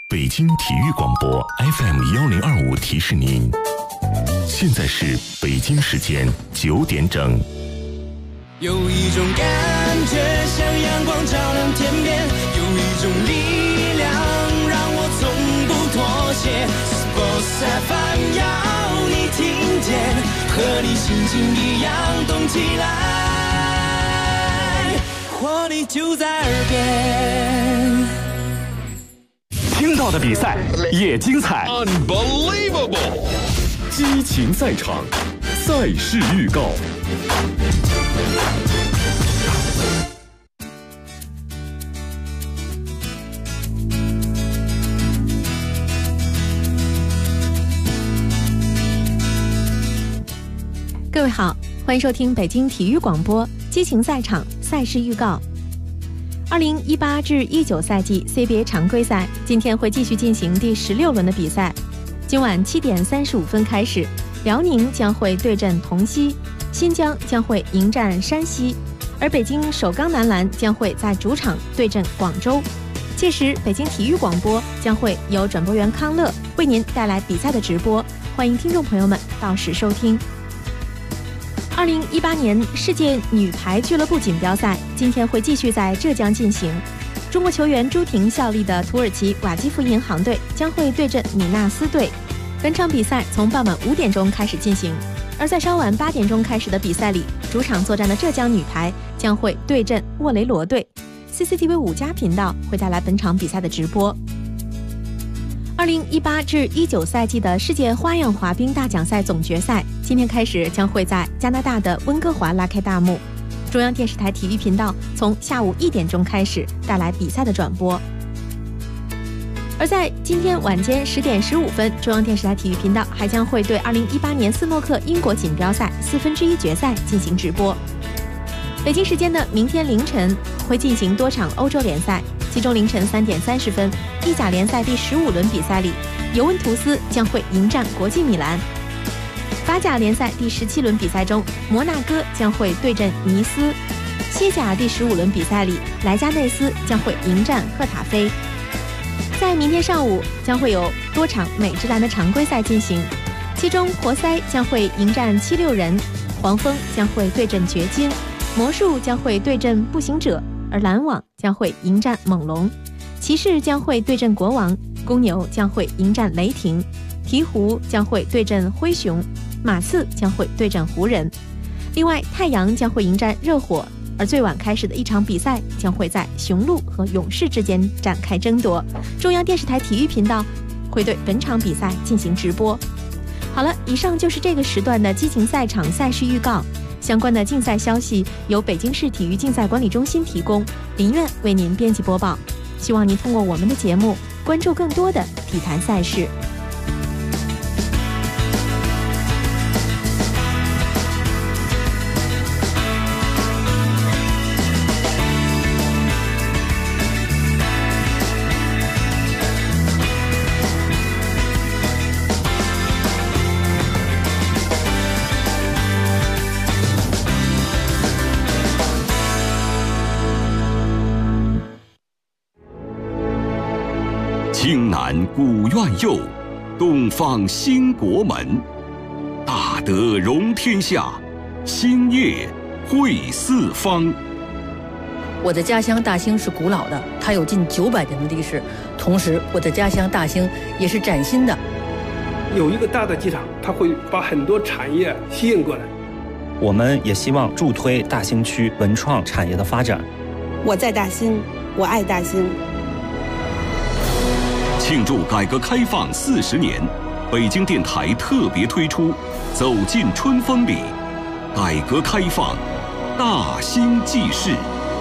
北京体育广播 FM1025提示您，现在是北京时间9点整。 有一种感觉像阳光照亮天边，有一种力量让我从不妥协。Sports FM 要你听见，和你心情一样动起来，活力就在耳边。 听到的比赛也精彩 Unbelievable 激情赛场，赛事预告。 各位好，欢迎收听北京体育广播激情赛场赛事预告。2018至19赛季 CBA 常规赛今天会继续进行第16轮的比赛。今晚7点35分开始，辽宁将会对阵同曦，新疆将会迎战山西，而北京首钢男篮将会在主场对阵广州。届时，北京体育广播将会由转播员康乐为您带来比赛的直播，欢迎听众朋友们到时收听。2018年世界女排俱乐部锦标赛今天会继续在浙江进行，中国球员朱婷效力的土耳其瓦基弗银行队将会对阵米纳斯队。本场比赛从傍晚5点钟开始进行，而在稍晚8点钟开始的比赛里，主场作战的浙江女排将会对阵沃雷罗队。CCTV 5+频道会带来本场比赛的直播。2018至19赛季的世界花样滑冰大奖赛总决赛今天开始，将会在加拿大的温哥华拉开大幕。中央电视台体育频道从下午1点钟开始带来比赛的转播。而在今天晚间10点15分，中央电视台体育频道还将会对2018年斯诺克英国锦标赛1/4决赛进行直播。北京时间的明天凌晨会进行多场欧洲联赛，其中凌晨3点30分，意甲联赛第15轮比赛里，尤文图斯将会迎战国际米兰。法甲联赛第17轮比赛中，摩纳哥将会对阵尼斯。西甲第15轮比赛里，莱加内斯将会迎战赫塔菲。在明天上午将会有多场美职篮的常规赛进行，其中活塞将会迎战76人，黄蜂将会对阵掘金，魔术将会对阵步行者，而篮网将会迎战猛龙，骑士将会对阵国王，公牛将会迎战雷霆，鹈鹕将会对阵灰熊，马刺将会对阵湖人。另外，太阳将会迎战热火，而最晚开始的一场比赛将会在雄鹿和勇士之间展开争夺。中央电视台体育频道会对本场比赛进行直播。好了，以上就是这个时段的激情赛场赛事预告。相关的竞赛消息由北京市体育竞赛管理中心提供，林苑为您编辑播报。希望您通过我们的节目关注更多的体坛赛事。 京南古院右，东方兴国门。大德容天下，兴业惠四方。 我的家乡大兴是古老的，它有近900年的历史。同时，我的家乡大兴也是崭新的。 有一个大的机场，它会把很多产业吸引过来。 我们也希望助推大兴区文创产业的发展。 我在大兴，我爱大兴。 庆祝改革开放40年，北京电台特别推出《走进春风里》，改革开放大兴纪事。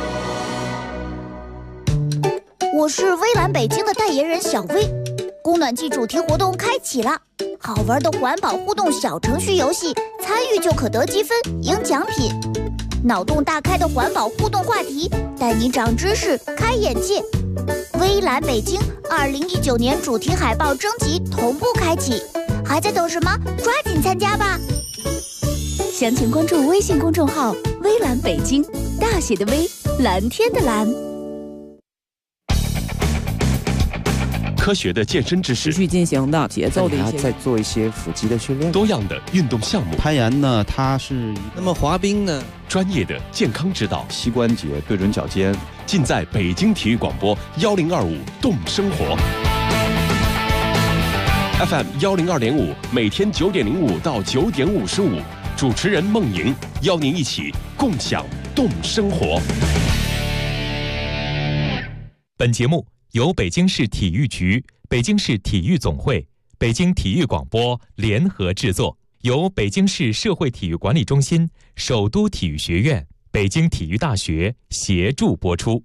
我是微蓝北京的代言人小薇，供暖季主题活动开启了，好玩的环保互动小程序游戏，参与就可得积分赢奖品。脑洞大开的环保互动话题，带你长知识开眼界。微蓝北京2019年主题海报征集同步开启，还在等什么？抓紧参加吧！ 详情关注微信公众号“微蓝北京”，大写的微，蓝天的蓝。 科学的健身知识， 持续进行的节奏的一些， 再做一些腹肌的训练， 多样的运动项目。 攀岩呢，它是那么滑冰呢， 专业的健康指导， 膝关节对准脚尖， 尽在北京体育广播1025动生活。FM 102.5，每天9点05到9点55，主持人孟莹邀您一起共享动生活。 本节目由北京市体育局、北京市体育总会、北京体育广播联合制作，由北京市社会体育管理中心、首都体育学院、北京体育大学协助播出。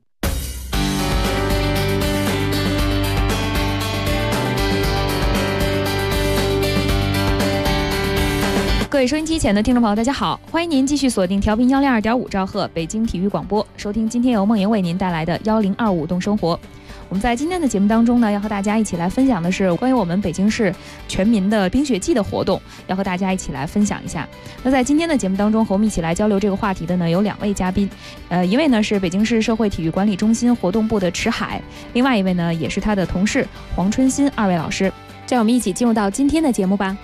各位收音机前的听众朋友，大家好，欢迎您继续锁定调频102.5兆赫北京体育广播，收听今天由孟莹为您带来的1025动生活。我们在今天的节目当中呢，要和大家一起来分享的是关于我们北京市全民的冰雪季的活动，要和大家一起来分享一下。那在今天的节目当中，和我们一起来交流这个话题的呢，有2位嘉宾，一位呢是北京市社会体育管理中心活动部的池海，另外一位呢也是他的同事黄春新，2位老师。让我们一起进入到今天的节目吧。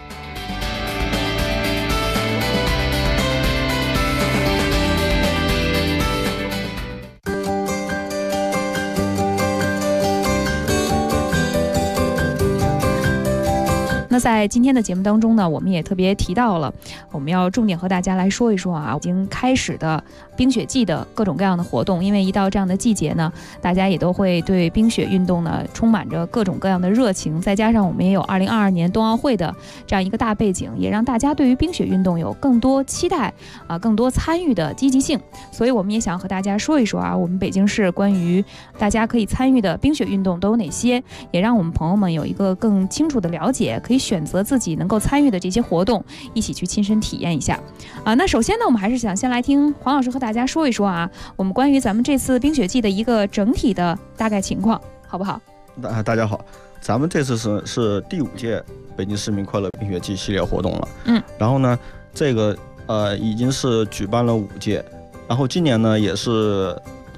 那在今天的节目当中呢，我们也特别提到了，我们要重点和大家来说一说啊，已经开始的冰雪季的各种各样的活动。因为一到这样的季节呢，大家也都会对冰雪运动呢充满着各种各样的热情，再加上我们也有2022年冬奥会的这样一个大背景，也让大家对于冰雪运动有更多期待啊，更多参与的积极性。所以我们也想和大家说一说啊，我们北京市关于大家可以参与的冰雪运动都有哪些，也让我们朋友们有一个更清楚的了解，可以选择自己能够参与的这些活动，一起去亲身体验一下啊。那首先呢，我们还是想先来听黄老师和大家说一说啊，我们关于咱们这次冰雪季的一个整体的大概情况，好不好？ 大家好，咱们这次是第5届北京市民快乐冰雪季系列活动了。然后呢，这个已经是举办了5届，然后今年呢也是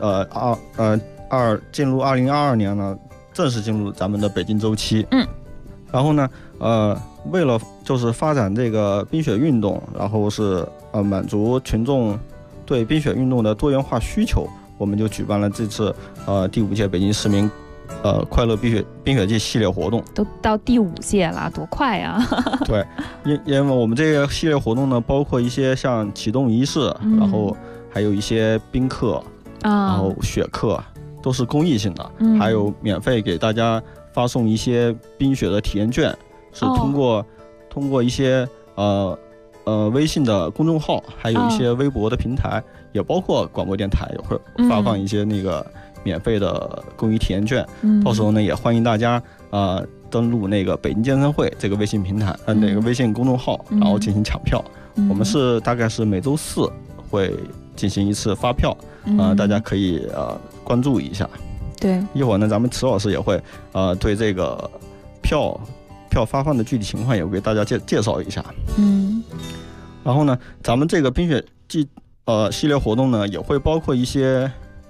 进入2022年呢，正式进入咱们的北京周期。然后呢，为了就是发展这个冰雪运动，然后是满足群众对冰雪运动的多元化需求，我们就举办了这次第5届北京市民快乐冰雪季系列活动。 都到第5届了，多快呀！ 对，因为我们这个系列活动呢，包括一些像启动仪式，然后还有一些冰课，然后雪课，都是公益性的，还有免费给大家发送一些冰雪的体验券，是通过一些微信的公众号，还有一些微博的平台，也包括广播电台也会发放一些那个免费的公益体验券。到时候呢，也欢迎大家登录那个北京健身会这个微信平台，那个微信公众号，然后进行抢票。我们是大概是每周4会进行一次发票，大家可以关注一下。 对， 一会儿呢，咱们池老师也会对这个票发放的具体情况也会给大家介绍一下。然后呢，咱们这个冰雪季系列活动呢，也会包括一些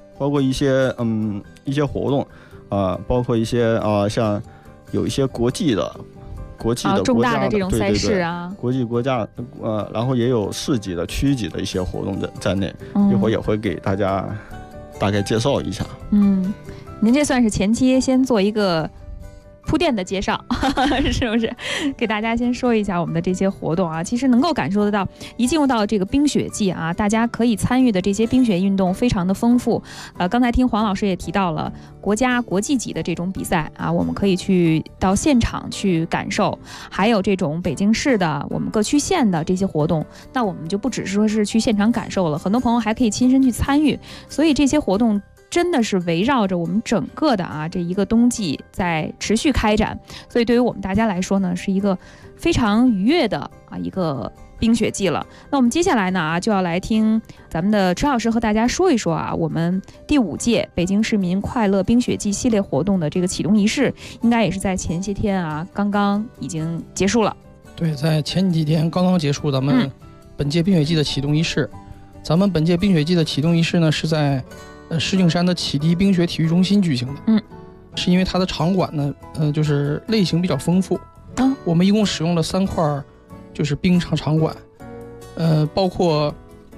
活动，包括一些像有一些国际的重大的这种赛事啊， 国家然后也有市级的、区级的一些活动在内，一会儿也会给大家大概介绍一下。 您这算是前期先做一个铺垫的介绍，是不是？给大家先说一下我们的这些活动啊，其实能够感受得到，一进入到这个冰雪季啊，大家可以参与的这些冰雪运动非常的丰富。刚才听黄老师也提到了国家、国际级的这种比赛啊，我们可以去到现场去感受，还有这种北京市的我们各区县的这些活动，那我们就不只是说是去现场感受了，很多朋友还可以亲身去参与，所以这些活动真的是围绕着我们整个的这一个冬季在持续开展，所以对于我们大家来说呢，是一个非常愉悦的一个冰雪季了。那我们接下来呢就要来听咱们的池老师和大家说一说我们第5届北京市民快乐冰雪季系列活动的这个启动仪式，应该也是在前些天刚刚已经结束了。 对，在前几天刚刚结束咱们本届冰雪季的启动仪式。咱们本届冰雪季的启动仪式呢，是在石景山的启迪冰雪体育中心举行的。 是因为它的场馆呢，就是类型比较丰富。我们一共使用了3块，就是冰上场馆，包括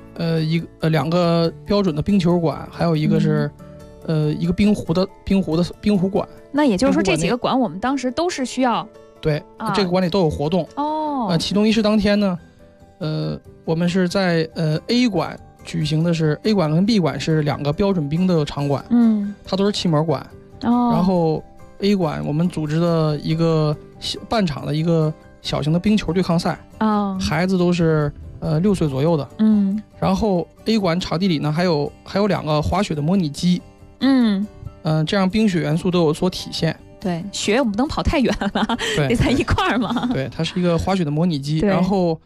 2个标准的冰球馆，还有一个是一个冰壶馆。 那也就是说，这几个馆我们当时都是需要。 对，这个馆里都有活动。启动仪式当天呢，我们是在A 馆举行的是 A 馆跟 B 馆是2个标准冰的场馆，它都是气膜馆。然后 A 馆我们组织的一个半场的一个小型的冰球对抗赛，孩子都是6岁左右的。然后 A 馆场地里呢还有2个滑雪的模拟机，这样冰雪元素都有所体现。 对，雪我们不能跑太远了，得在一块儿嘛。 对，它是一个滑雪的模拟机。然后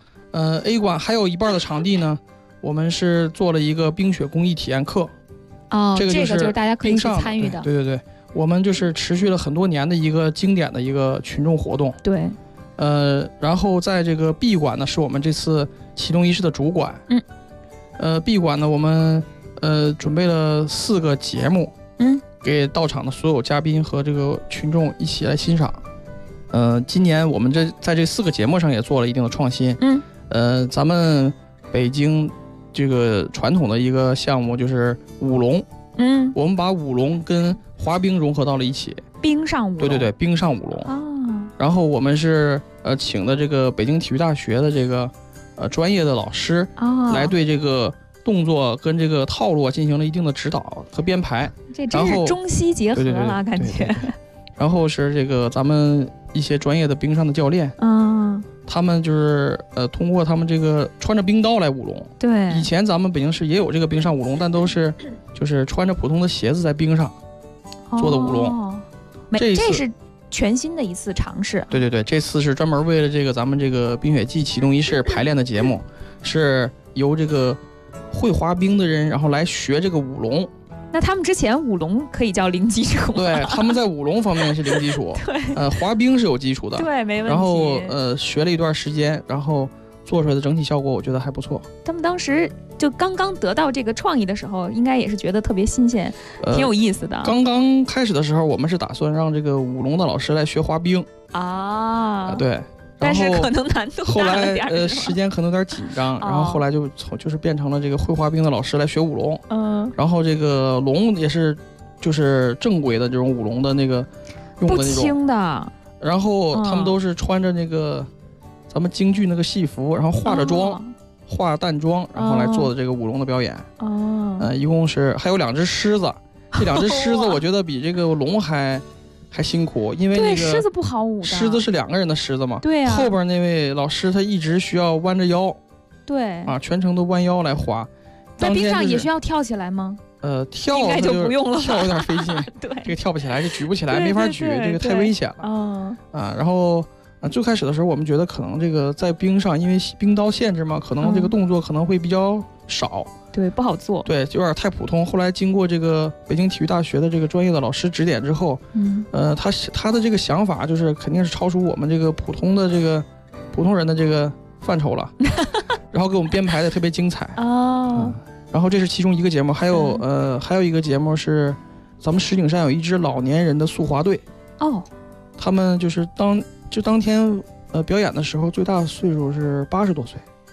A 馆还有一半的场地呢，我们是做了一个冰雪工艺体验课。这个就是大家可以去参与的。 对，我们就是持续了很多年的一个经典的一个群众活动。 对， 然后在这个 B 馆呢，是我们这次启动仪式的主馆。B 馆呢，我们准备了4个节目。给到场的所有嘉宾和这个群众一起来欣赏。今年我们在这4个节目上也做了一定的创新。咱们北京这个传统的一个项目就是舞龙。我们把舞龙跟滑冰融合到了一起。 冰上舞龙。 对，冰上舞龙。然后我们是请的这个北京体育大学的这个专业的老师来对这个动作跟这个套路进行了一定的指导和编排， 这真是中西结合了，感觉。 然后是这个咱们一些专业的冰上的教练，他们就是通过他们这个穿着冰刀来舞龙。 对， 以前咱们北京市也有这个冰上舞龙，但都是就是穿着普通的鞋子在冰上做的舞龙。 这是全新的一次尝试。 对，这次是专门为了这个咱们这个冰雪季启动仪式排练的节目，是由这个会滑冰的人，然后来学这个舞龙。 那他们之前舞龙可以叫零基础？ 对，他们在舞龙方面是零基础。 对， 滑冰是有基础的。 对，没问题。 然后学了一段时间，然后做出来的整体效果，我觉得还不错。 他们当时就刚刚得到这个创意的时候，应该也是觉得特别新鲜，挺有意思的。 刚刚开始的时候，我们是打算让这个舞龙的老师来学滑冰对。 但是可能难度大了点。后来时间可能有点紧张，然后后来就是变成了这个会滑冰的老师来学舞龙。然后这个龙也是就是正规的这种舞龙的那个用的那种不轻的。 然后他们都是穿着那个咱们京剧那个戏服，然后化着妆，化淡妆，然后来做的这个舞龙的表演。一共是还有2只狮子，这2只狮子我觉得比这个龙还辛苦，因为那个狮子不好舞的。 狮子是2个人的狮子嘛。 对啊。 后边那位老师他一直需要弯着腰。 对。 全程都弯腰来滑。 在冰上也需要跳起来吗？ 跳应该就不用了， 跳有点费劲。 对， 这个跳不起来，这举不起来，没法举，这个太危险了。然后最开始的时候，我们觉得可能这个在冰上，因为冰刀限制嘛，可能这个动作可能会比较少。 对，不好做。 对，有点太普通。后来经过这个北京体育大学的这个专业的老师指点之后，他的这个想法就是肯定是超出我们这个普通人的这个范畴了，然后给我们编排的特别精彩。然后这是其中一个节目，还有一个节目是咱们石景山有一支老年人的速滑队。他们就是当天表演的时候，最大的岁数是80多岁。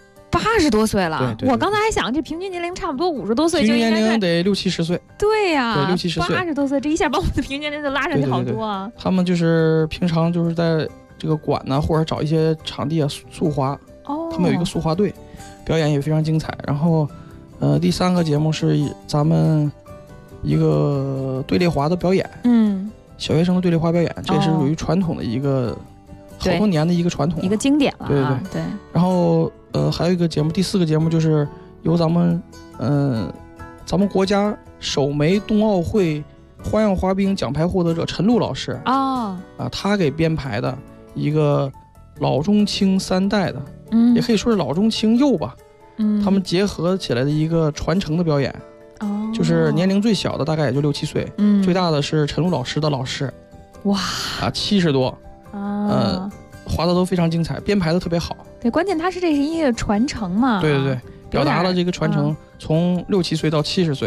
80多岁了。 对， 我刚才还想，这平均年龄差不多50多岁， 平均年龄得60-70岁。 对呀， 对，60-70岁。 80多岁，这一下把我们的平均年龄就拉上去好多啊。 他们就是平常就是在这个馆呢，或者找一些场地速滑。他们有一个速滑队，表演也非常精彩。然后，第3个节目是咱们一个队列滑的表演。小学生的队列滑表演，这也是属于传统的一个好多年的一个传统， 一个经典了。 对。然后还有一个节目，第4个节目就是由咱们国家首枚冬奥会花样滑冰奖牌获得者陈露老师他给编排的一个老中青3代的，也可以说是老中青幼吧，他们结合起来的一个传承的表演。就是年龄最小的大概也就6-7岁，最大的是陈露老师的老师。 哇 ，70多。滑的都非常精彩，编排的特别好。 对，关键这是一个传承嘛。 对，表达了这个传承，从6-7岁到70岁，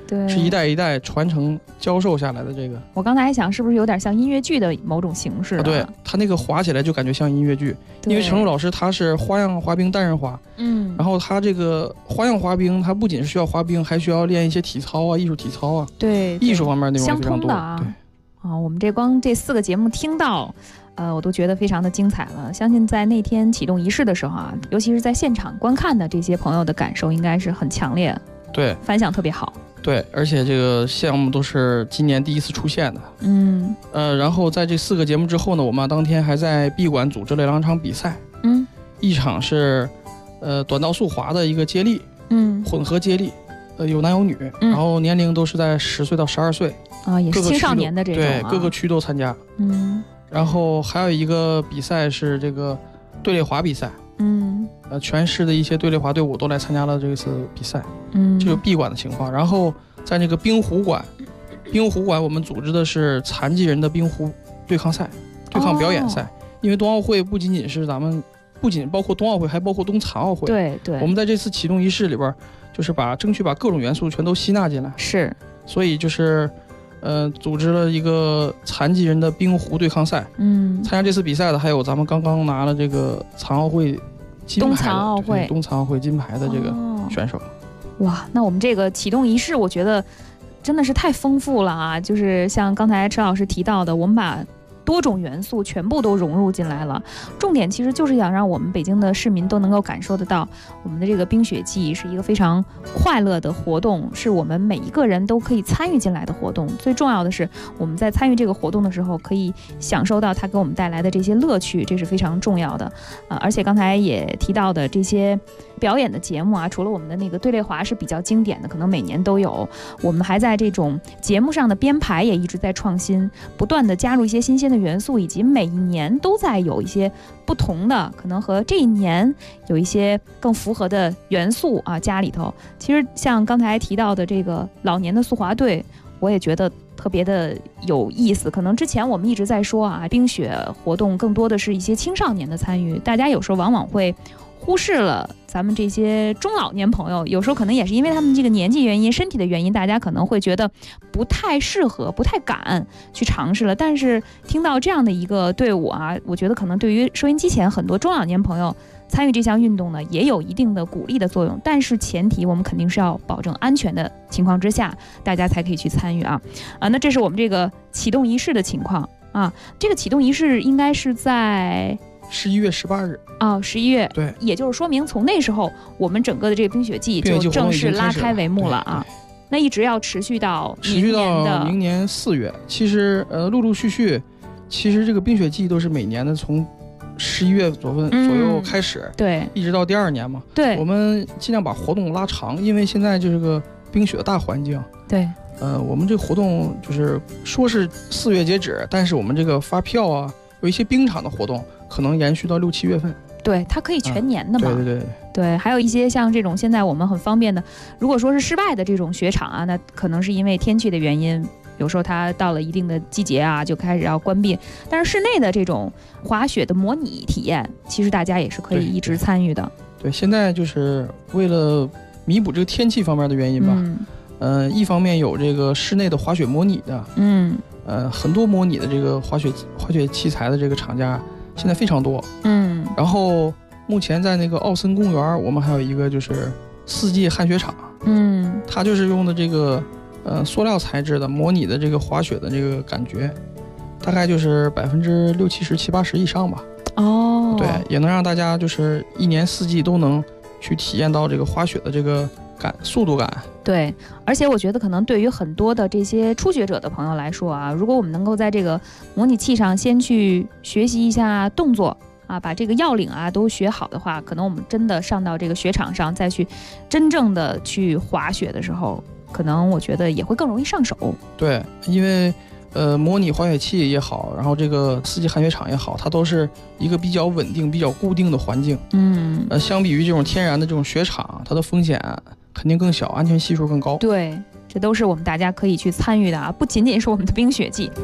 对， 是一代一代传承教授下来的这个。 我刚才还想是不是有点像音乐剧的某种形式、 对，他那个滑起来就感觉像音乐剧，因为程璐老师他是花样滑冰单人滑，然后他这个花样滑冰，他不仅是需要滑冰，还需要练一些体操啊、艺术体操啊， 对， 艺术方面内容非常多。 相通的啊，对啊，我们这4个节目听到。我都觉得非常的精彩了。相信在那天启动仪式的时候啊，尤其是在现场观看的这些朋友的感受应该是很强烈， 对， 反响特别好。 对，而且这个项目都是今年第一次出现的。然后在这4个节目之后呢，我们当天还在闭馆组织了2场比赛。一场是短道速滑的一个接力，混合接力，有男有女，然后年龄都是在10岁到12岁啊，也是青少年的这种、 对，各个区都参加。然后还有一个比赛是这个队列滑比赛，全市的一些队列滑队伍都来参加了这次比赛，这就闭馆的情况。然后在那个冰壶馆我们组织的是残疾人的冰壶对抗赛、对抗表演赛。因为冬奥会不仅包括冬奥会，还包括冬残奥会。 对， 我们在这次启动仪式里边，就是争取把各种元素全都吸纳进来。 是， 所以就是组织了一个残疾人的冰壶对抗赛。参加这次比赛的还有咱们刚刚拿了这个残奥会金牌的冬残奥会金牌的这个选手。 哇，那我们这个启动仪式，我觉得真的是太丰富了啊！就是像刚才车老师提到的，我们把多种元素全部都融入进来了。重点其实就是想让我们北京的市民都能够感受得到，我们的这个冰雪季是一个非常快乐的活动，是我们每一个人都可以参与进来的活动。最重要的是，我们在参与这个活动的时候，可以享受到它给我们带来的这些乐趣，这是非常重要的。而且刚才也提到的这些表演的节目啊，除了我们的那个队列滑是比较经典的，可能每年都有，我们还在这种节目上的编排也一直在创新，不断的加入一些新鲜的元素，以及每一年都在有一些不同的，可能和这一年有一些更符合的元素啊加里头。其实像刚才提到的这个老年的速滑队，我也觉得特别的有意思。可能之前我们一直在说啊，冰雪活动更多的是一些青少年的参与，大家有时候往往会忽视了咱们这些中老年朋友，有时候可能也是因为他们这个年纪原因、身体的原因，大家可能会觉得不太适合、不太敢去尝试了。但是听到这样的一个队伍啊，我觉得可能对于收音机前很多中老年朋友参与这项运动呢，也有一定的鼓励的作用。但是前提我们肯定是要保证安全的情况之下，大家才可以去参与啊。那这是我们这个启动仪式的情况啊。这个启动仪式应该是在 11月18日啊，11月， 对， 也就是说明从那时候我们整个的这个冰雪季就正式拉开帷幕了啊。那一直要持续到明年4月。其实陆陆续续，其实这个冰雪季都是每年的从11月左右开始， 对， 一直到第2年嘛。 对， 我们尽量把活动拉长，因为现在就是个冰雪的大环境。 对， 我们这个活动就是说是4月截止，但是我们这个发票啊，有一些冰场的活动可能延续到6、7月份。 对，它可以全年的嘛。 对， 还有一些像这种现在我们很方便的，如果说是室外的这种雪场啊，那可能是因为天气的原因，有时候它到了一定的季节啊，就开始要关闭。但是室内的这种滑雪的模拟体验，其实大家也是可以一直参与的。 对，现在就是为了弥补这个天气方面的原因吧。一方面有这个室内的滑雪模拟的，很多模拟的这个滑雪器材的这个厂家现在非常多。然后目前在那个奥森公园，我们还有一个就是4季旱雪场。它就是用的这个塑料材质的模拟的这个滑雪的这个感觉，大概就是60%、70%、70%、80%以上吧。对，也能让大家就是1年4季都能去体验到这个滑雪的这个速度感。 对，而且我觉得可能对于很多的这些初学者的朋友来说啊，如果我们能够在这个模拟器上先去学习一下动作啊，把这个要领啊都学好的话，可能我们真的上到这个雪场上再去真正的去滑雪的时候，可能我觉得也会更容易上手。 对，因为模拟滑雪器也好，然后这个4季旱雪场也好，它都是一个比较稳定、比较固定的环境。相比于这种天然的这种雪场，它的风险肯定更小，安全系数更高。 对，这都是我们大家可以去参与的啊，不仅仅是我们的冰雪季。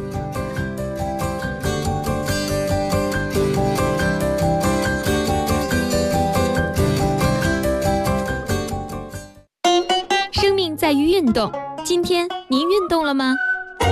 生命在于运动， 今天您运动了吗？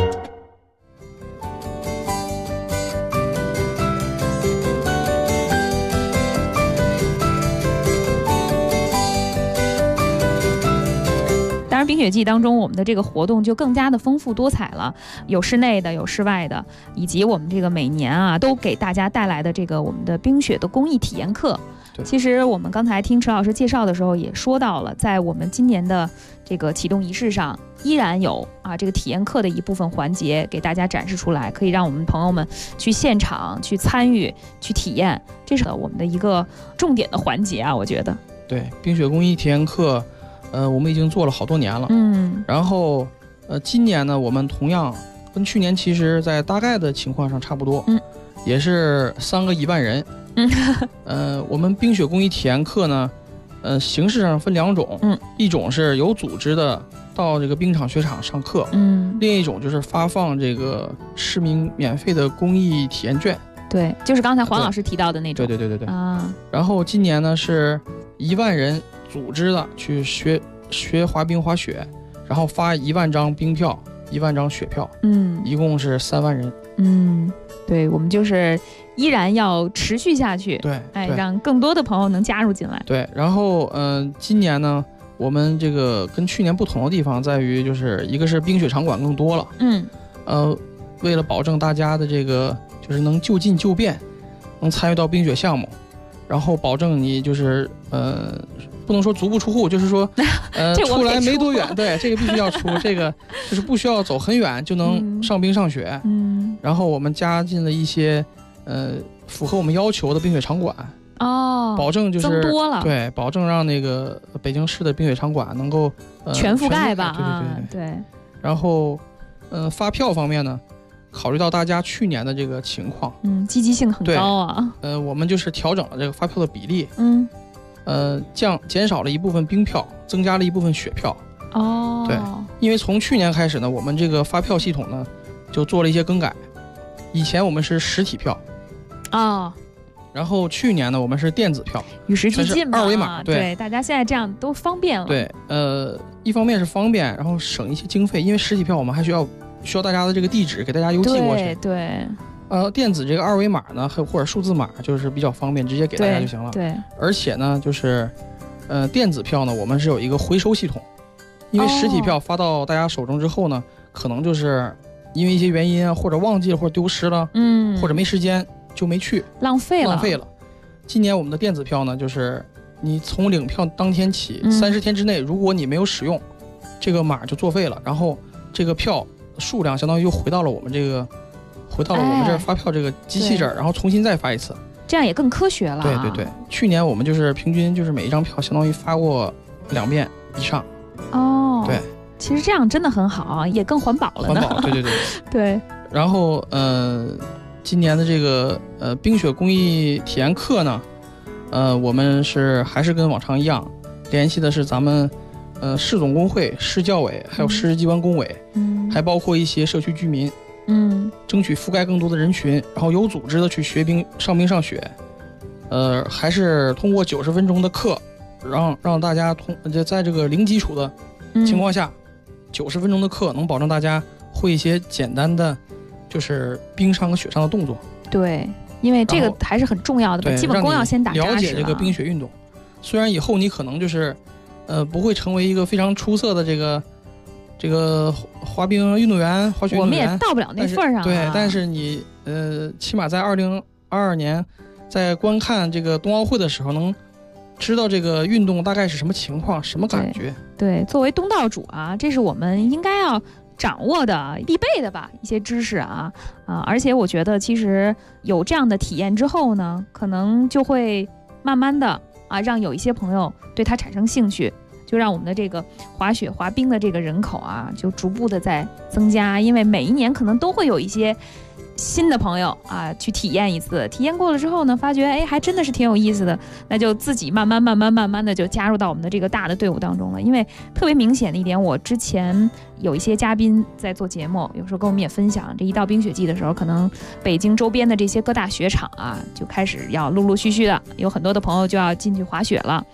当然，冰雪季当中，我们的这个活动就更加的丰富多彩了，有室内的，有室外的，以及我们这个每年啊都给大家带来的这个我们的冰雪的公益体验课。其实我们刚才听池老师介绍的时候也说到了，在我们今年的这个启动仪式上，依然有这个体验课的一部分环节给大家展示出来，可以让我们朋友们去现场去参与去体验，这是我们的一个重点的环节啊，我觉得。 对，冰雪公益体验课。我们已经做了好多年了，然后今年呢，我们同样跟去年其实在大概的情况上差不多，也是3个1万人，我们冰雪公益体验课呢，形式上分2种，一种是有组织的到这个冰场雪场上课，另一种就是发放这个市民免费的公益体验券， 对，就是刚才黄老师提到的那种， 对啊。然后今年呢是1万人。组织的去学滑冰滑雪，然后发1万张冰票，1万张雪票，一共是3万人。 对，我们就是依然要持续下去， 对， 让更多的朋友能加入进来。 对，然后今年呢，我们这个跟去年不同的地方在于，就是一个是冰雪场馆更多了，为了保证大家的这个就是能就近就便，能参与到冰雪项目，然后保证你就是不能说足不出户，就是说，出来没多远，对，这个必须要出，这个就是不需要走很远就能上冰上雪。然后我们加进了一些，符合我们要求的冰雪场馆，保证就是增多了， 对，保证让那个北京市的冰雪场馆能够全覆盖吧，对。 然后，发票方面呢，考虑到大家去年的这个情况， 积极性很高啊。 我们就是调整了这个发票的比例，减少了一部分冰票，增加了一部分雪票。对，因为从去年开始呢，我们这个发票系统呢就做了一些更改。以前我们是实体票，然后去年呢我们是电子票， 与时俱进嘛 ，2维码， 对，大家现在这样都方便了。 对，一方面是方便，然后省一些经费，因为实体票我们还需要大家的这个地址给大家邮寄过去。 对。 电子这个2维码呢，或者数字码就是比较方便，直接给大家就行了。 对。 而且呢，就是，电子票呢，我们是有一个回收系统，因为实体票发到大家手中之后呢，可能就是因为一些原因啊，或者忘记了，或者丢失了，或者没时间就没去， 浪费了。 今年我们的电子票呢，就是你从领票当天起30天之内，如果你没有使用，这个码就作废了，然后这个票数量相当于又回到了我们这儿发票这个机器这儿，然后重新再发一次， 这样也更科学了。 对，去年我们就是平均就是每一张票相当于发过2遍以上。对， 其实这样真的很好，也更环保了呢。 环保，对。 对。 然后今年的这个冰雪公益体验课呢，我们还是跟往常一样，联系的是咱们市总工会、市教委，还有市机关工委，还包括一些社区居民。争取覆盖更多的人群，然后有组织的去上冰上雪，还是通过90分钟的课，让大家在这个零基础的情况下，90分钟的课能保证大家会一些简单的，就是冰上和雪上的动作。 对，因为这个还是很重要的，把基本功要先打扎实。 了解这个冰雪运动，虽然以后你可能就是，不会成为一个非常出色的这个滑冰运动员、滑雪运动员， 我们也到不了那份上。 对，但是你起码在2022年，在观看这个冬奥会的时候，能知道这个运动大概是什么情况、什么感觉。 对，作为东道主啊，这是我们应该要掌握的、必备的吧一些知识啊。而且我觉得，其实有这样的体验之后呢，可能就会慢慢的让有一些朋友对它产生兴趣。就让我们的这个滑雪滑冰的这个人口就逐步的在增加，因为每一年可能都会有一些新的朋友去体验一次，体验过了之后呢，发觉还真的是挺有意思的，那就自己慢慢的就加入到我们的这个大的队伍当中了。因为特别明显的一点，我之前有一些嘉宾在做节目，有时候跟我们也分享，这一到冰雪季的时候，可能北京周边的这些各大雪场就开始要陆陆续续的有很多的朋友就要进去滑雪了。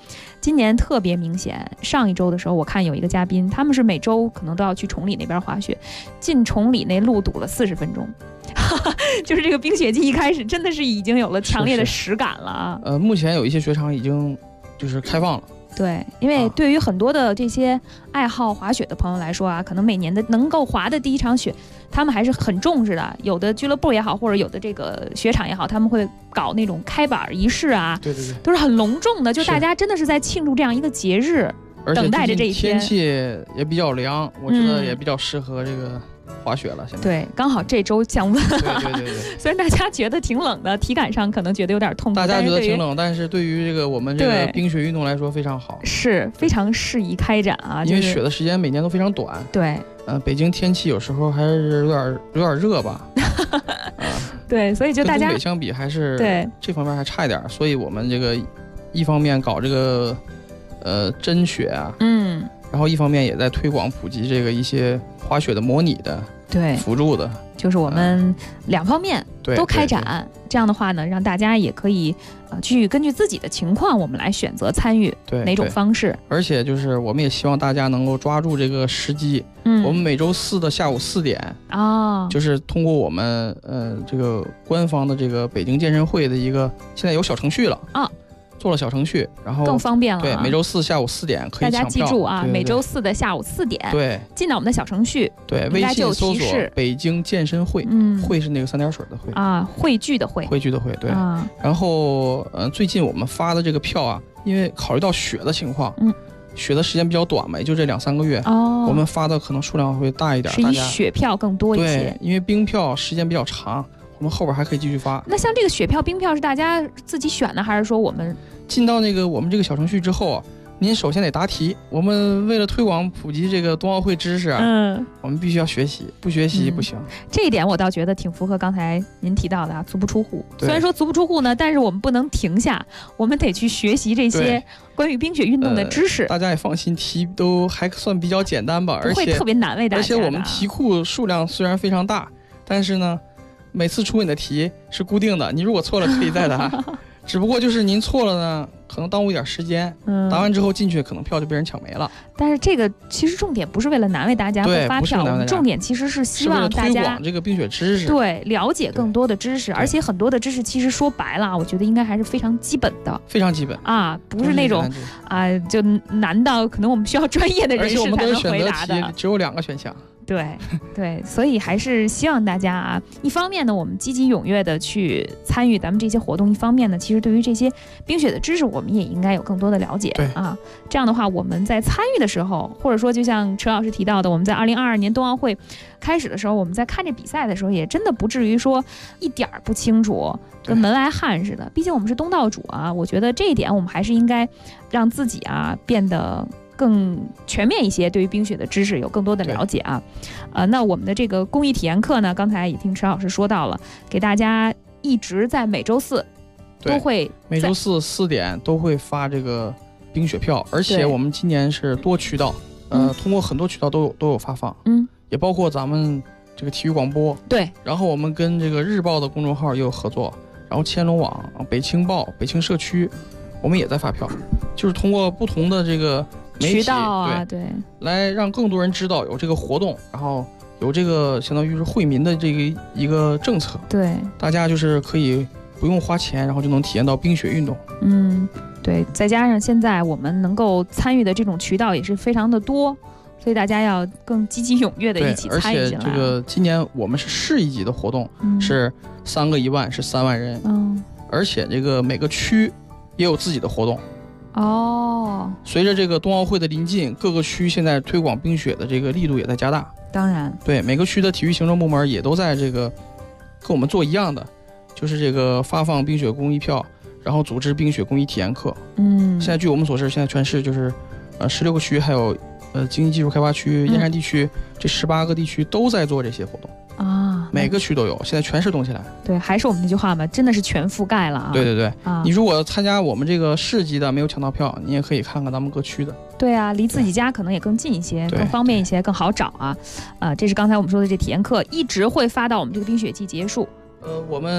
今年特别明显。上一周的时候，我看有一个嘉宾，他们是每周可能都要去崇礼那边滑雪，进崇礼那路堵了40分钟。就是这个冰雪季一开始，真的是已经有了强烈的实感了啊。 目前有一些雪场已经就是开放了。 对，因为对于很多的这些爱好滑雪的朋友来说啊，可能每年的能够滑的第一场雪，他们还是很重视的。有的俱乐部也好，或者有的这个雪场也好，他们会搞那种开板仪式啊， 对对对， 都是很隆重的，就大家真的是在庆祝这样一个节日，等待着这一天。 天气也比较凉，我觉得也比较适合这个滑雪了。现在对，刚好这周降温。 对。 虽然大家觉得挺冷的，体感上可能觉得有点痛苦， 大家觉得挺冷，但是对于这个我们这个冰雪运动来说非常好， 是非常适宜开展啊。 因为雪的时间每年都非常短。 对， 北京天气有时候还是有点热吧。 对，所以就大家跟东北相比还是对这方面还差一点，所以我们这个一方面搞这个真雪啊，然后一方面也在推广普及这个一些滑雪的模拟的， 对， 辅助的， 就是我们两方面都开展。这样的话呢，让大家也可以去根据自己的情况，我们来选择参与哪种方式。 而且就是我们也希望大家能够抓住这个时机。我们每周4的下午4点就是通过我们这个官方的这个北京健身会的一个，现在有小程序了啊。做了小程序，然后更方便了。 对，每周4下午4点可以抢票。 大家记住啊， 对对对， 每周4的下午4点， 对， 进到我们的小程序， 对，微信搜索“北京健身会”，会是那个3点水的会啊，汇聚的汇， 汇聚的汇，对。然后最近我们发的这个票啊，因为考虑到雪的情况，雪的时间比较短嘛，也就这2-3个月，我们发的可能数量会大一点， 是以雪票更多一些。 对，因为冰票时间比较长，我们后边还可以继续发。 那像这个雪票、冰票是大家自己选的，还是说我们进到那个我们这个小程序之后啊，您首先得答题。我们为了推广普及这个冬奥会知识啊，我们必须要学习，不学习不行。 这一点我倒觉得挺符合刚才您提到的啊，足不出户。虽然说足不出户呢，但是我们不能停下，我们得去学习这些关于冰雪运动的知识。 大家也放心，题都还算比较简单吧， 不会特别难为大家。 而且我们题库数量虽然非常大，但是呢，每次出你的题是固定的，你如果错了可以再答。只不过就是您错了呢，可能耽误一点时间，答完之后进去可能票就被人抢没了。 但是这个其实重点不是为了难为大家或发票，我们重点其实是希望大家推广这个冰雪知识， 对，了解更多的知识，而且很多的知识其实说白了，我觉得应该还是非常基本的， 非常基本啊，不是那种啊就难到可能我们需要专业的人士才能回答的。 只有2个选项。 对，所以还是希望大家啊，一方面呢，我们积极踊跃的去参与咱们这些活动；一方面呢，其实对于这些冰雪的知识，我们也应该有更多的了解啊。这样的话，我们在参与的时候，或者说就像车老师提到的，我们在2022年冬奥会开始的时候，我们在看这比赛的时候，也真的不至于说一点儿不清楚，跟门外汉似的。毕竟我们是东道主啊，我觉得这一点我们还是应该让自己啊变得更全面一些，对于冰雪的知识有更多的了解啊。那我们的这个公益体验课呢，刚才也听陈老师说到了，给大家一直在每周4都会， 每周4点都会发这个冰雪票，而且我们今年是多渠道，通过很多渠道都有发放，也包括咱们这个体育广播， 对， 然后我们跟这个日报的公众号也有合作，然后千龙网、北青报、北青社区，我们也在发票，就是通过不同的这个媒体渠道啊，对， 来让更多人知道有这个活动，然后有这个相当于是惠民的这个一个政策， 对，大家就是可以不用花钱，然后就能体验到冰雪运动。 对，再加上现在我们能够参与的这种渠道也是非常的多，所以大家要更积极踊跃的一起参与进来。 而且这个今年我们是市一级的活动，是3个1万，是3万人，而且这个每个区也有自己的活动。随着这个冬奥会的临近，各个区现在推广冰雪的这个力度也在加大。 当然， 对，每个区的体育行政部门也都在这个跟我们做一样的，就是这个发放冰雪公益票，然后组织冰雪公益体验课。现在据我们所知，现在全市就是16个区，还有经济技术开发区、燕山地区，这18个地区都在做这些活动啊，每个区都有，现在全市动起来。 对，还是我们那句话嘛，真的是全覆盖了啊。 对，你如果参加我们这个市级的没有抢到票，你也可以看看咱们各区的。 对啊，离自己家可能也更近一些，更方便一些，更好找啊。这是刚才我们说的这体验课，一直会发到我们这个冰雪季结束。 我们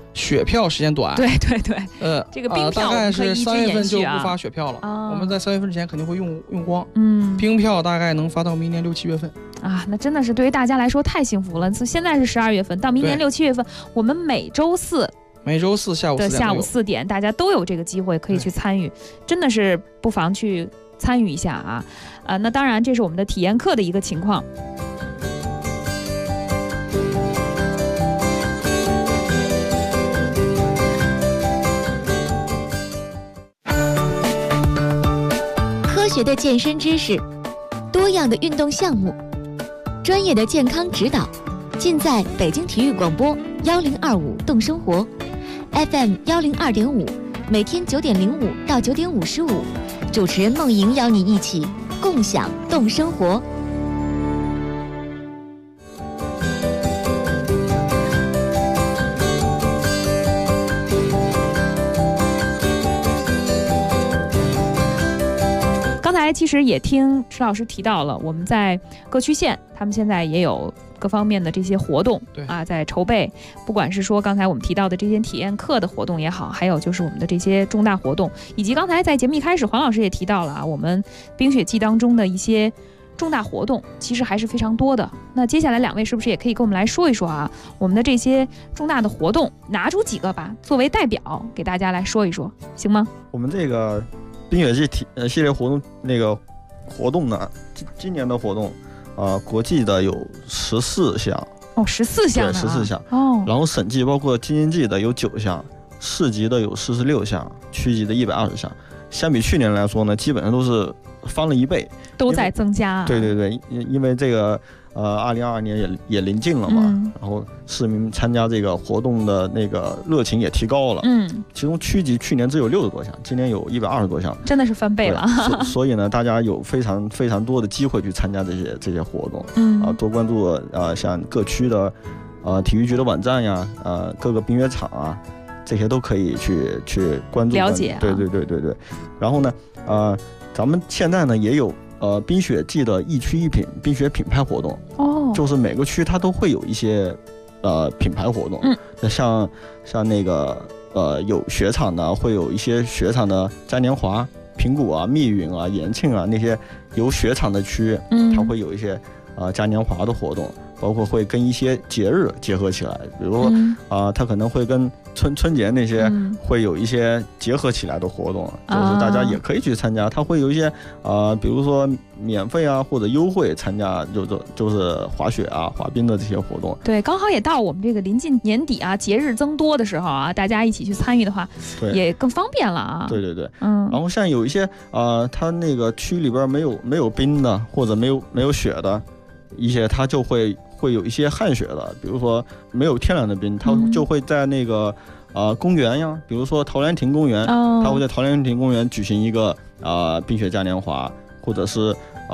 雪票时间短。 对，这个冰票大概是3月份就不发雪票了。我们在3月份之前肯定会用光。冰票大概能发到明年6、7月份。 那真的是对于大家来说太幸福了。现在是12月份，到明年6、7月份，我们每周四下午4点，大家都有这个机会可以去参与，真的是不妨去参与一下啊！那当然这是我们的体验课的一个情况。 科学的健身知识，多样的运动项目，专业的健康指导，尽在北京体育广播1025动生活 FM 102.5，每天9点05到9点55，主持人梦莹邀你一起共享动生活。 刚才其实也听池老师提到了，我们在各区县，他们现在也有各方面的这些活动在筹备，不管是说刚才我们提到的这些体验课的活动也好，还有就是我们的这些重大活动，以及刚才在节目一开始黄老师也提到了我们冰雪季当中的一些重大活动，其实还是非常多的。那接下来2位是不是也可以跟我们来说一说我们的这些重大的活动，拿出几个吧，作为代表给大家来说一说，行吗？ 我们这个冰雪季系列活动活动呢，今年的活动国际的有14项 ，14项， 对，14项然后省级包括京津冀的有9项，市级的有46项，区级的120项。相比去年来说呢，基本上都是翻了1倍， 都在增加。 对，因为这个2022年也临近了嘛，然后市民参加这个活动的那个热情也提高了。其中区级去年只有60多项，今年有120多项， 真的是翻倍了。 所以呢，大家有非常非常多的机会去参加这些活动。多关注像各区的体育局的网站呀，各个冰雪场啊，这些都可以去关注了解。 对。然后呢，咱们现在呢也有冰雪季的一区一品冰雪品牌活动。就是每个区它都会有一些品牌活动。像那个有雪场的会有一些雪场的嘉年华，平谷啊、密云啊、延庆啊那些有雪场的区，它会有一些嘉年华的活动。包括会跟一些节日结合起来，比如说它可能会跟春节那些会有一些结合起来的活动，就是大家也可以去参加。它会有一些比如说免费或者优惠参加，就是滑雪滑冰的这些活动。 对，刚好也到我们这个临近年底节日增多的时候大家一起去参与的话，也更方便了对。然后像有一些它那个区里边没有冰的或者没有雪的一些，它就会有一些旱雪的，比如说没有天然的冰，它就会在那个公园呀，比如说陶然亭公园，它会在陶然亭公园举行一个冰雪嘉年华，或者是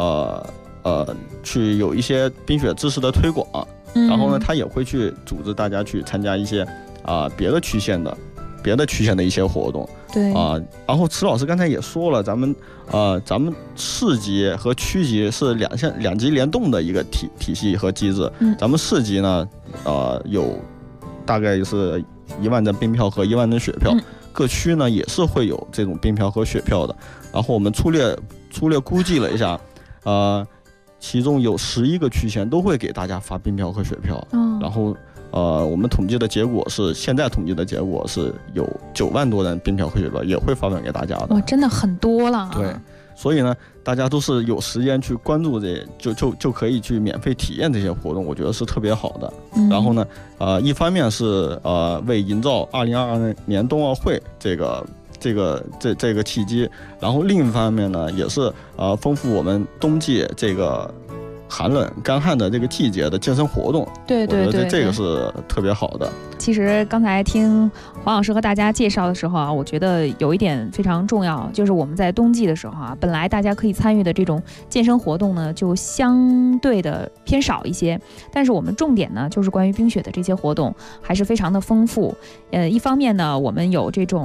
去有一些冰雪知识的推广。然后呢，它也会去组织大家去参加一些别的区县的一些活动。 对然后池老师刚才也说了，咱们市级和区级是两级联动的一个体系和机制。咱们市级呢，有大概是1万张冰票和1万张雪票，各区呢也是会有这种冰票和雪票的。然后我们粗略估计了一下，其中有11个区县都会给大家发冰票和雪票。然后我们现在统计的结果是有9万多人冰票和雪票也会发放给大家的。 真的很多了。 对，所以呢，大家都是有时间去关注就可以去免费体验这些活动，我觉得是特别好的。然后呢，一方面是为营造2022年冬奥会这个契机，然后另一方面呢，也是丰富我们冬季这个寒冷干旱的这个季节的健身活动。 对，我觉得这个是特别好的。 其实刚才听黄老师和大家介绍的时候我觉得有一点非常重要，就是我们在冬季的时候本来大家可以参与的这种健身活动呢，就相对的偏少一些。但是我们重点呢，就是关于冰雪的这些活动还是非常的丰富。一方面呢，我们有这种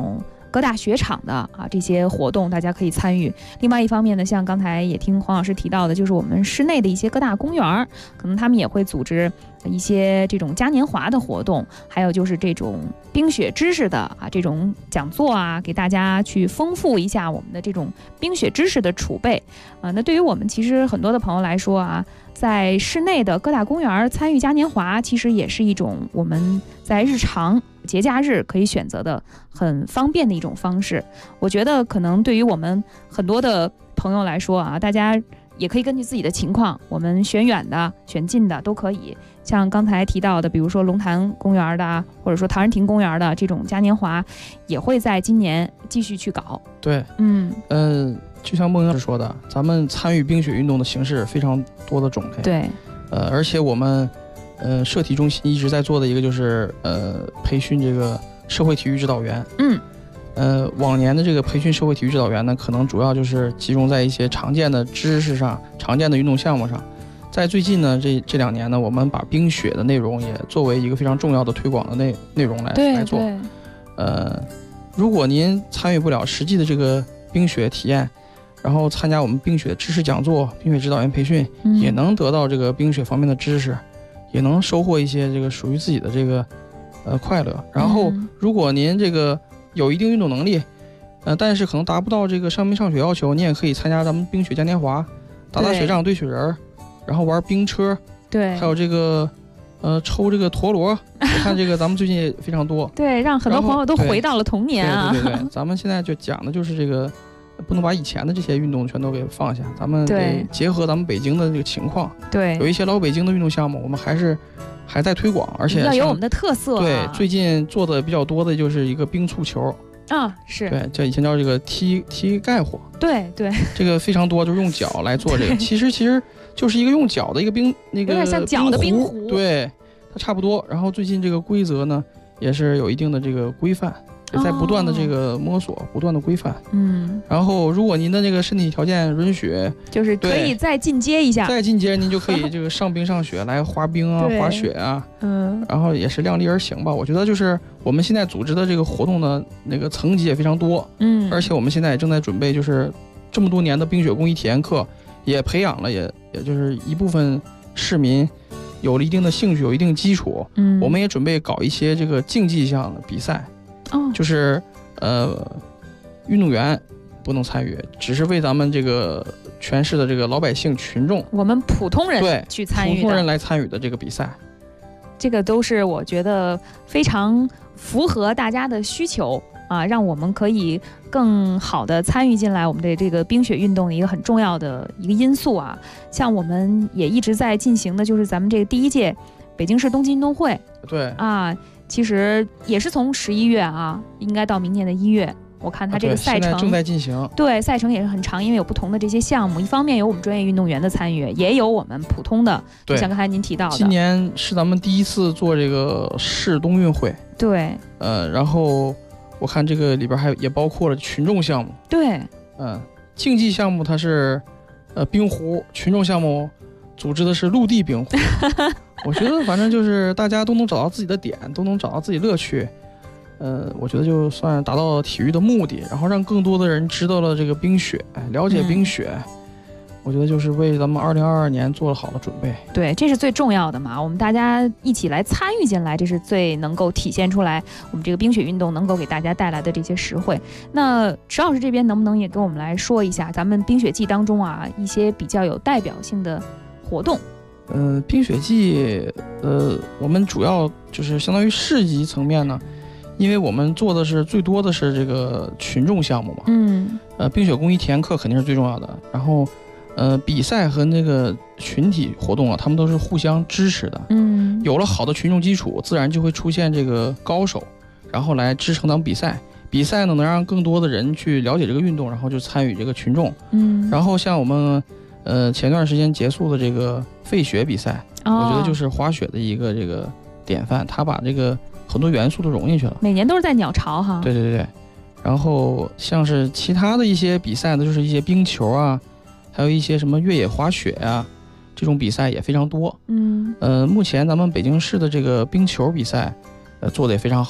各大雪场的这些活动，大家可以参与。另外一方面呢，像刚才也听黄老师提到的，就是我们室内的一些各大公园，可能他们也会组织一些这种嘉年华的活动，还有就是这种冰雪知识的这种讲座给大家去丰富一下我们的这种冰雪知识的储备那对于我们其实很多的朋友来说在室内的各大公园参与嘉年华，其实也是一种我们在日常节假日可以选择的很方便的一种方式。我觉得可能对于我们很多的朋友来说大家也可以根据自己的情况，我们选远的选近的都可以。像刚才提到的，比如说龙潭公园的，或者说陶然亭公园的这种嘉年华，也会在今年继续去搞。 对，就像孟老师说的，咱们参与冰雪运动的形式非常多的种类。 对， 而且我们社体中心一直在做的一个就是培训这个社会体育指导员。往年的这个培训社会体育指导员呢，可能主要就是集中在一些常见的知识上、常见的运动项目上。在最近呢，这2年呢，我们把冰雪的内容也作为一个非常重要的推广的内容来做。如果您参与不了实际的这个冰雪体验，然后参加我们冰雪知识讲座、冰雪指导员培训，也能得到这个冰雪方面的知识，也能收获一些这个属于自己的这个快乐。然后，如果您这个有一定运动能力，但是可能达不到这个上冰上雪要求，你也可以参加咱们冰雪嘉年华，打雪仗、堆雪人，然后玩冰车， 对， 还有这个抽这个陀螺，我看这个咱们最近也非常多， 对，让很多朋友都回到了童年对，咱们现在就讲的就是这个，不能把以前的这些运动全都给放下，咱们得结合咱们北京的这个情况， 对， 有一些老北京的运动项目，我们还在推广，而且要有我们的特色。 对，最近做的比较多的就是一个冰簇球是对，叫以前叫这个踢盖火， 对， 这个非常多，就是用脚来做这个，其实就是一个用脚的一个冰那个有点像脚的冰壶， 对，它差不多。然后最近这个规则呢，也是有一定的这个规范，也在不断的这个摸索，不断的规范。然后如果您的这个身体条件允许， 就是可以再进阶一下， 再进阶您就可以这个上冰上雪来滑冰滑雪然后也是量力而行吧。我觉得就是我们现在组织的这个活动的那个层级也非常多，而且我们现在也正在准备，就是这么多年的冰雪公益体验课，也培养了也就是一部分市民有了一定的兴趣，有一定基础。我们也准备搞一些这个竞技项的比赛。就是运动员不能参与，只是为咱们这个全市的这个老百姓群众， 我们普通人去参与的， 普通人来参与的这个比赛， 这个都是我觉得非常符合大家的需求让我们可以更好的参与进来我们的这个冰雪运动的一个很重要的一个因素像我们也一直在进行的就是咱们这个第1届北京市冬季运动会， 对其实也是从11月应该到明年的1月，我看它这个赛程正在进行。 对，赛程也是很长，因为有不同的这些项目，一方面有我们专业运动员的参与，也有我们普通的，就像刚才您提到的。 今年是咱们第一次做这个市冬运会。 对。 然后我看这个里边也包括了群众项目。 对。 竞技项目它是冰壶，群众项目组织的是陆地冰壶。我觉得反正就是大家都能找到自己的点，都能找到自己乐趣，我觉得就算达到体育的目的，然后让更多的人知道了这个冰雪，了解冰雪，我觉得就是为咱们2022年做了好的准备。 对，这是最重要的嘛，我们大家一起来参与进来，这是最能够体现出来我们这个冰雪运动能够给大家带来的这些实惠。那池老师这边能不能也跟我们来说一下咱们冰雪季当中一些比较有代表性的活动？ 冰雪季我们主要就是相当于市级层面呢，因为我们做的是最多的是这个群众项目嘛，冰雪公益体验课肯定是最重要的，然后比赛和那个群体活动他们都是互相支持的，有了好的群众基础，自然就会出现这个高手，然后来支撑咱们比赛呢能让更多的人去了解这个运动，然后就参与这个群众，然后像我们前段时间结束的这个废雪比赛，我觉得就是滑雪的一个这个典范，它把这个很多元素都融进去了。 每年都是在鸟巢哈。 对。然后像是其他的一些比赛呢，就是一些冰球还有一些什么越野滑雪这种比赛也非常多。目前咱们北京市的这个冰球比赛做的也非常好。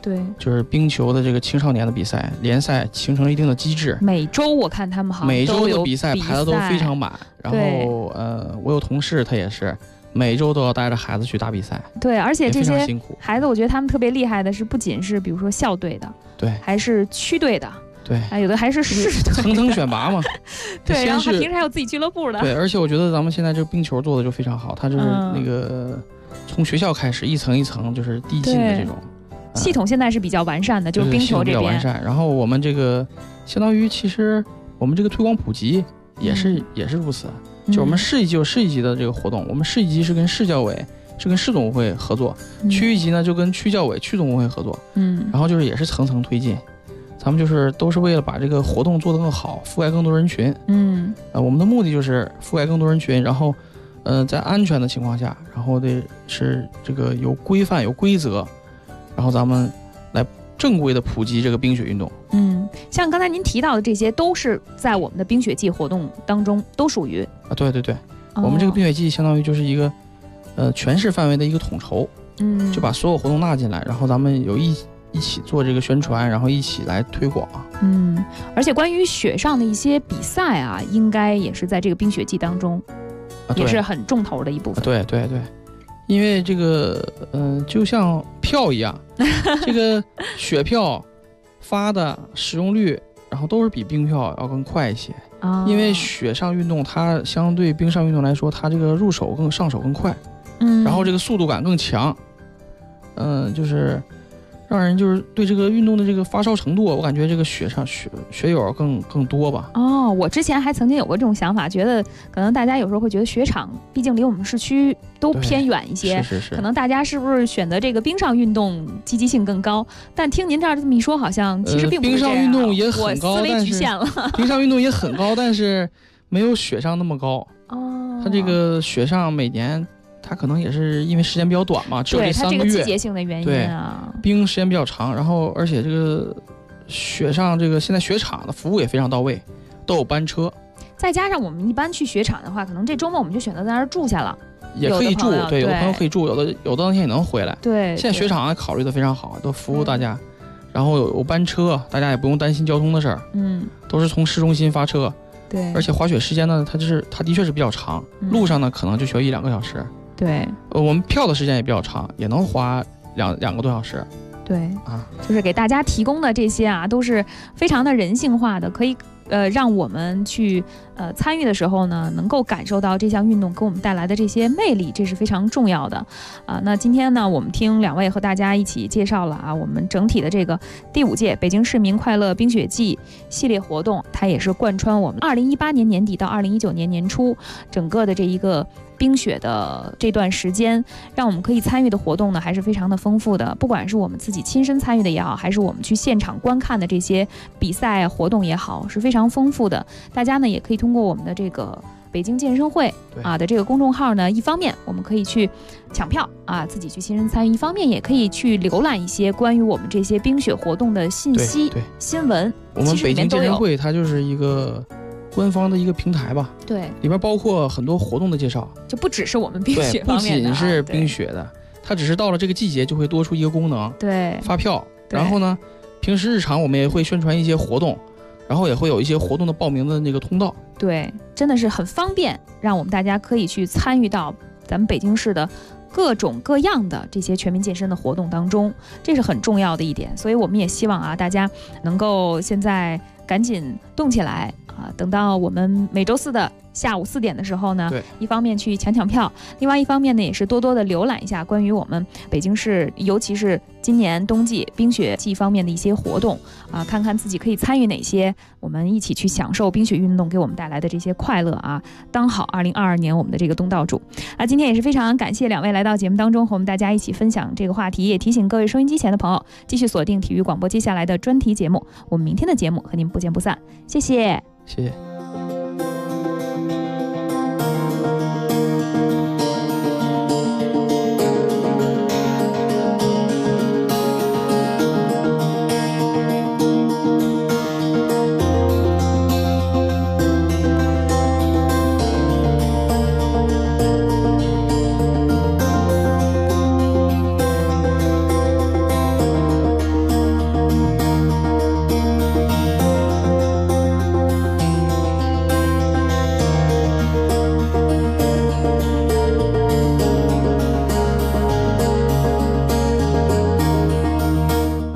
对， 就是冰球的这个青少年的比赛联赛形成了一定的机制。 每周我看他们好像每周的比赛排的都非常满，然后我有同事他也是每周都要带着孩子去打比赛。 对，而且这些孩子，我觉得他们特别厉害的是，不仅是比如说校队的， 对， 还是区队的。 对， 有的还是市队层层选拔嘛。 对，然后他平时还有自己俱乐部的。 对，而且我觉得咱们现在这个冰球做的就非常好，它就是那个从学校开始一层一层就是递进的这种系统，现在是比较完善的，就是冰球这边比较完善。然后我们这个相当于其实我们这个推广普及也是如此，就我们市一级有市一级的这个活动，我们市一级是跟市教委是跟市总会合作，区一级呢就跟区教委区总会合作，然后就是也是层层推进。咱们就是都是为了把这个活动做得更好，覆盖更多人群。我们的目的就是覆盖更多人群，然后，在安全的情况下，然后得是这个有规范、有规则，然后咱们来正规的普及这个冰雪运动。 像刚才您提到的这些，都是在我们的冰雪季活动当中都属于啊，对对对，我们这个冰雪季相当于就是一个，全市范围的一个统筹，就把所有活动纳进来，然后咱们有一起做这个宣传，然后一起来推广。 而且关于雪上的一些比赛啊，应该也是在这个冰雪季当中，也是很重头的一部分。 对对对，因为这个就像票一样，这个雪票发的使用率，然后都是比冰票要更快一些。因为雪上运动它相对冰上运动来说，它这个上手更快，然后这个速度感更强，就是让人就是对这个运动的这个发烧程度，我感觉这个雪友更多吧。 我之前还曾经有过这种想法，觉得可能大家有时候会觉得雪场毕竟离我们市区都偏远一些， 是可能大家是不是选择这个冰上运动积极性更高？但听您这样这么一说，好像其实并不是这样。 冰上运动也很高， 我思维局限了。 冰上运动也很高，但是没有雪上那么高。它这个雪上每年。它可能也是因为时间比较短嘛，只有这3个月， 它这个季节性的原因啊。 冰时间比较长，然后而且这个雪上这个现在雪场的服务也非常到位，都有班车。 再加上我们一般去雪场的话，可能这周末我们就选择在那儿住下了， 也可以住，对，有的朋友可以住，有的当天也能回来。 对， 现在雪场还考虑的非常好，都服务大家，然后有班车，大家也不用担心交通的事儿，都是从市中心发车。 对， 而且滑雪时间呢，它的确是比较长，路上呢可能就需要1-2个小时。 对， 我们票的时间也比较长，也能花2个多小时。 对啊，就是给大家提供的这些啊，都是非常的人性化的，可以让我们去参与的时候呢，能够感受到这项运动给我们带来的这些魅力，这是非常重要的啊。那今天呢，我们听2位和大家一起介绍了啊，我们整体的这个第5届北京市民快乐冰雪季系列活动，它也是贯穿我们2018年年底到2019年年初整个的这一个冰雪的这段时间，让我们可以参与的活动呢，还是非常的丰富的。不管是我们自己亲身参与的也好，还是我们去现场观看的这些比赛活动也好，是非常丰富的。大家呢，也可以通过我们的这个北京健身会的这个公众号呢，一方面我们可以去抢票啊，自己去亲身参与；一方面也可以去浏览一些关于我们这些冰雪活动的信息、新闻。 我们北京健身会它就是一个官方的一个平台吧， 对， 里边包括很多活动的介绍， 就不只是我们冰雪方面的， 不仅是冰雪的，它只是到了这个季节就会多出一个功能， 对， 发票。然后呢，平时日常我们也会宣传一些活动，然后也会有一些活动的报名的那个通道， 对，真的是很方便，让我们大家可以去参与到咱们北京市的各种各样的这些全民健身的活动当中，这是很重要的一点。所以我们也希望啊，大家能够现在赶紧动起来啊！等到我们每周4的下午4点的时候呢，一方面去抢票，另外一方面呢，也是多多的浏览一下关于我们北京市，尤其是今年冬季冰雪季方面的一些活动啊，看看自己可以参与哪些，我们一起去享受冰雪运动给我们带来的这些快乐啊！当好2022年我们的这个东道主啊！今天也是非常感谢2位来到节目当中，和我们大家一起分享这个话题，也提醒各位收音机前的朋友继续锁定体育广播接下来的专题节目，我们明天的节目和您不见不散，谢谢， 谢谢。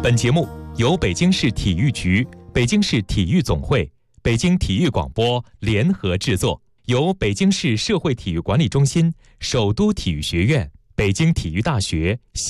本节目由北京市体育局、北京市体育总会、北京体育广播联合制作，由北京市社会体育管理中心、首都体育学院、北京体育大学